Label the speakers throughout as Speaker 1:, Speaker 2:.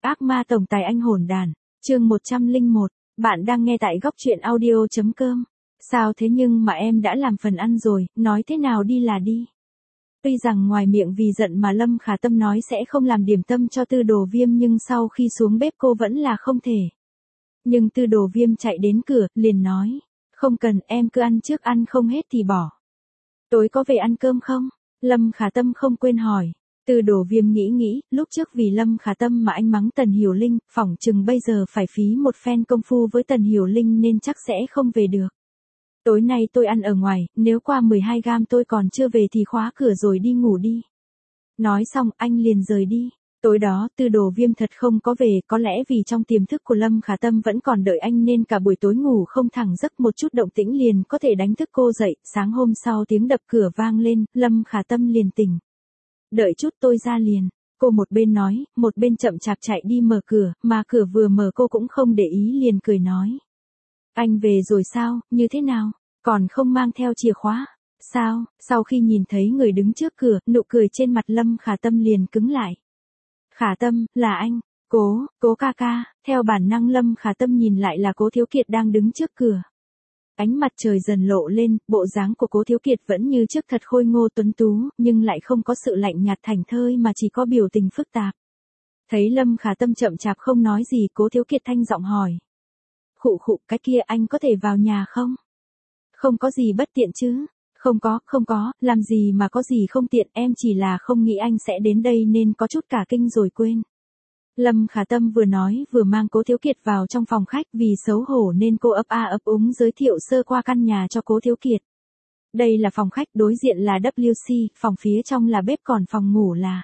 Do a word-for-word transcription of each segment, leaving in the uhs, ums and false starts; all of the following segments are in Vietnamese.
Speaker 1: Ác ma tổng tài anh hồn đàn, chương một trăm lẻ một, bạn đang nghe tại góc truyện audio.com. Sao thế nhưng mà em đã làm phần ăn rồi, nói thế nào đi là đi. Tuy rằng ngoài miệng vì giận mà Lâm Khả Tâm nói sẽ không làm điểm tâm cho Tư Đồ Viêm nhưng sau khi xuống bếp cô vẫn là không thể. Nhưng Tư Đồ Viêm chạy đến cửa, liền nói, không cần, em cứ ăn trước, ăn không hết thì bỏ. Tối có về ăn cơm không? Lâm Khả Tâm không quên hỏi. Tư Đồ Viêm nghĩ nghĩ, lúc trước vì Lâm Khả Tâm mà anh mắng Tần Hiểu Linh, phỏng chừng bây giờ phải phí một phen công phu với Tần Hiểu Linh nên chắc sẽ không về được. Tối nay tôi ăn ở ngoài, nếu qua mười hai gam tôi còn chưa về thì khóa cửa rồi đi ngủ đi. Nói xong anh liền rời đi. Tối đó Tư Đồ Viêm thật không có về, có lẽ vì trong tiềm thức của Lâm Khả Tâm vẫn còn đợi anh nên cả buổi tối ngủ không thẳng giấc, một chút động tĩnh liền có thể đánh thức cô dậy. Sáng hôm sau tiếng đập cửa vang lên, Lâm Khả Tâm liền tỉnh. Đợi chút tôi ra liền, cô một bên nói, một bên chậm chạp chạy đi mở cửa, mà cửa vừa mở cô cũng không để ý liền cười nói. Anh về rồi sao, như thế nào, còn không mang theo chìa khóa, sao? Sau khi nhìn thấy người đứng trước cửa, nụ cười trên mặt Lâm Khả Tâm liền cứng lại. Khả Tâm, là anh, cố, cố ca ca, theo bản năng Lâm Khả Tâm nhìn lại là Cố Thiếu Kiệt đang đứng trước cửa. Ánh mặt trời dần lộ lên, bộ dáng của Cố Thiếu Kiệt vẫn như trước thật khôi ngô tuấn tú, nhưng lại không có sự lạnh nhạt thảnh thơi mà chỉ có biểu tình phức tạp. Thấy Lâm Khả Tâm chậm chạp không nói gì, Cố Thiếu Kiệt thanh giọng hỏi. Khụ khụ, cái kia anh có thể vào nhà không? Không có gì bất tiện chứ? Không có, không có, làm gì mà có gì không tiện, em chỉ là không nghĩ anh sẽ đến đây nên có chút cả kinh rồi quên. Lâm Khả Tâm vừa nói vừa mang Cố Thiếu Kiệt vào trong phòng khách, vì xấu hổ nên cô ấp a ấp úng giới thiệu sơ qua căn nhà cho Cố Thiếu Kiệt. Đây là phòng khách, đối diện là vê xê, phòng phía trong là bếp, còn phòng ngủ là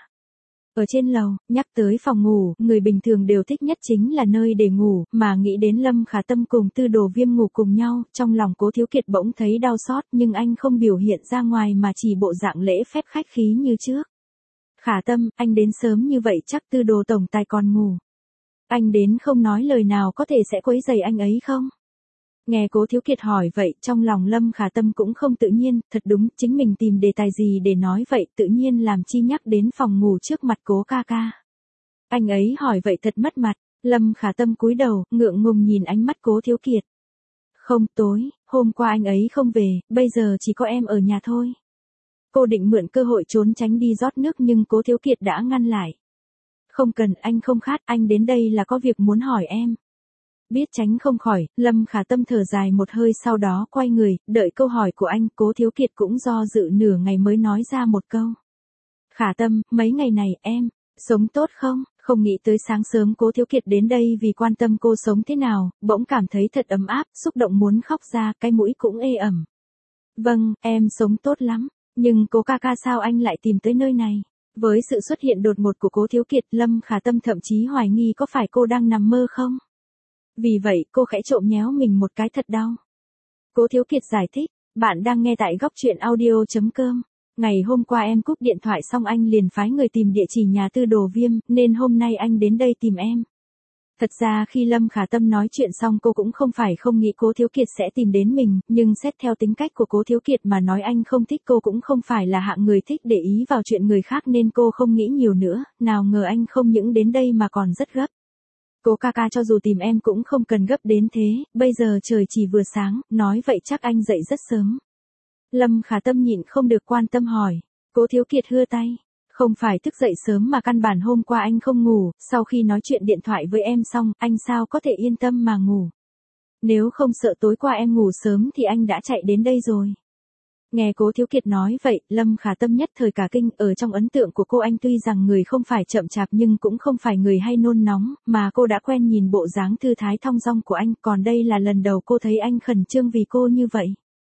Speaker 1: ở trên lầu. Nhắc tới phòng ngủ, người bình thường đều thích nhất chính là nơi để ngủ, mà nghĩ đến Lâm Khả Tâm cùng Tư Đồ Viêm ngủ cùng nhau, trong lòng Cố Thiếu Kiệt bỗng thấy đau xót, nhưng anh không biểu hiện ra ngoài mà chỉ bộ dạng lễ phép khách khí như trước. Khả Tâm, anh đến sớm như vậy chắc Tư Đồ tổng tài còn ngủ. Anh đến không nói lời nào có thể sẽ quấy rầy anh ấy không? Nghe Cố Thiếu Kiệt hỏi vậy, trong lòng Lâm Khả Tâm cũng không tự nhiên, thật đúng, chính mình tìm đề tài gì để nói vậy, tự nhiên làm chi nhắc đến phòng ngủ trước mặt Cố ca ca. Anh ấy hỏi vậy thật mất mặt, Lâm Khả Tâm cúi đầu, ngượng ngùng nhìn ánh mắt Cố Thiếu Kiệt. Không, tối, hôm qua anh ấy không về, bây giờ chỉ có em ở nhà thôi. Cô định mượn cơ hội trốn tránh đi rót nước nhưng Cố Thiếu Kiệt đã ngăn lại. Không cần, anh không khát, anh đến đây là có việc muốn hỏi em. Biết tránh không khỏi, Lâm Khả Tâm thở dài một hơi, sau đó quay người, đợi câu hỏi của anh. Cố Thiếu Kiệt cũng do dự nửa ngày mới nói ra một câu. Khả Tâm, mấy ngày này em sống tốt không? Không nghĩ tới sáng sớm Cố Thiếu Kiệt đến đây vì quan tâm cô sống thế nào, bỗng cảm thấy thật ấm áp, xúc động muốn khóc ra, cái mũi cũng ê ẩm. Vâng, em sống tốt lắm, nhưng Cố ca ca sao anh lại tìm tới nơi này? Với sự xuất hiện đột ngột của Cố Thiếu Kiệt, Lâm Khả Tâm thậm chí hoài nghi có phải cô đang nằm mơ không? Vì vậy, cô khẽ trộm nhéo mình một cái thật đau. Cố Thiếu Kiệt giải thích, bạn đang nghe tại góc truyện audio.com. Ngày hôm qua em cúp điện thoại xong anh liền phái người tìm địa chỉ nhà Tư Đồ Viêm, nên hôm nay anh đến đây tìm em. Thật ra khi Lâm Khả Tâm nói chuyện xong cô cũng không phải không nghĩ Cố Thiếu Kiệt sẽ tìm đến mình, nhưng xét theo tính cách của Cố Thiếu Kiệt mà nói anh không thích cô cũng không phải là hạng người thích để ý vào chuyện người khác nên cô không nghĩ nhiều nữa, nào ngờ anh không những đến đây mà còn rất gấp. Cố ca ca cho dù tìm em cũng không cần gấp đến thế, bây giờ trời chỉ vừa sáng, nói vậy chắc anh dậy rất sớm. Lâm Khả Tâm nhịn không được quan tâm hỏi. Cố Thiếu Kiệt hưa tay. Không phải thức dậy sớm mà căn bản hôm qua anh không ngủ, sau khi nói chuyện điện thoại với em xong, anh sao có thể yên tâm mà ngủ. Nếu không sợ tối qua em ngủ sớm thì anh đã chạy đến đây rồi. Nghe Cố Thiếu Kiệt nói vậy, Lâm Khả Tâm nhất thời cả kinh, ở trong ấn tượng của cô anh tuy rằng người không phải chậm chạp nhưng cũng không phải người hay nôn nóng, mà cô đã quen nhìn bộ dáng thư thái thong dong của anh, còn đây là lần đầu cô thấy anh khẩn trương vì cô như vậy.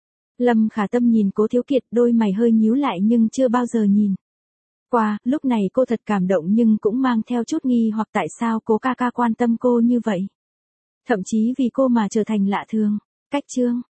Speaker 1: Lâm Khả Tâm nhìn Cố Thiếu Kiệt, đôi mày hơi nhíu lại nhưng chưa bao giờ nhìn qua, lúc này cô thật cảm động nhưng cũng mang theo chút nghi hoặc tại sao Cố ca ca quan tâm cô như vậy. Thậm chí vì cô mà trở thành lạ thường. Cách chương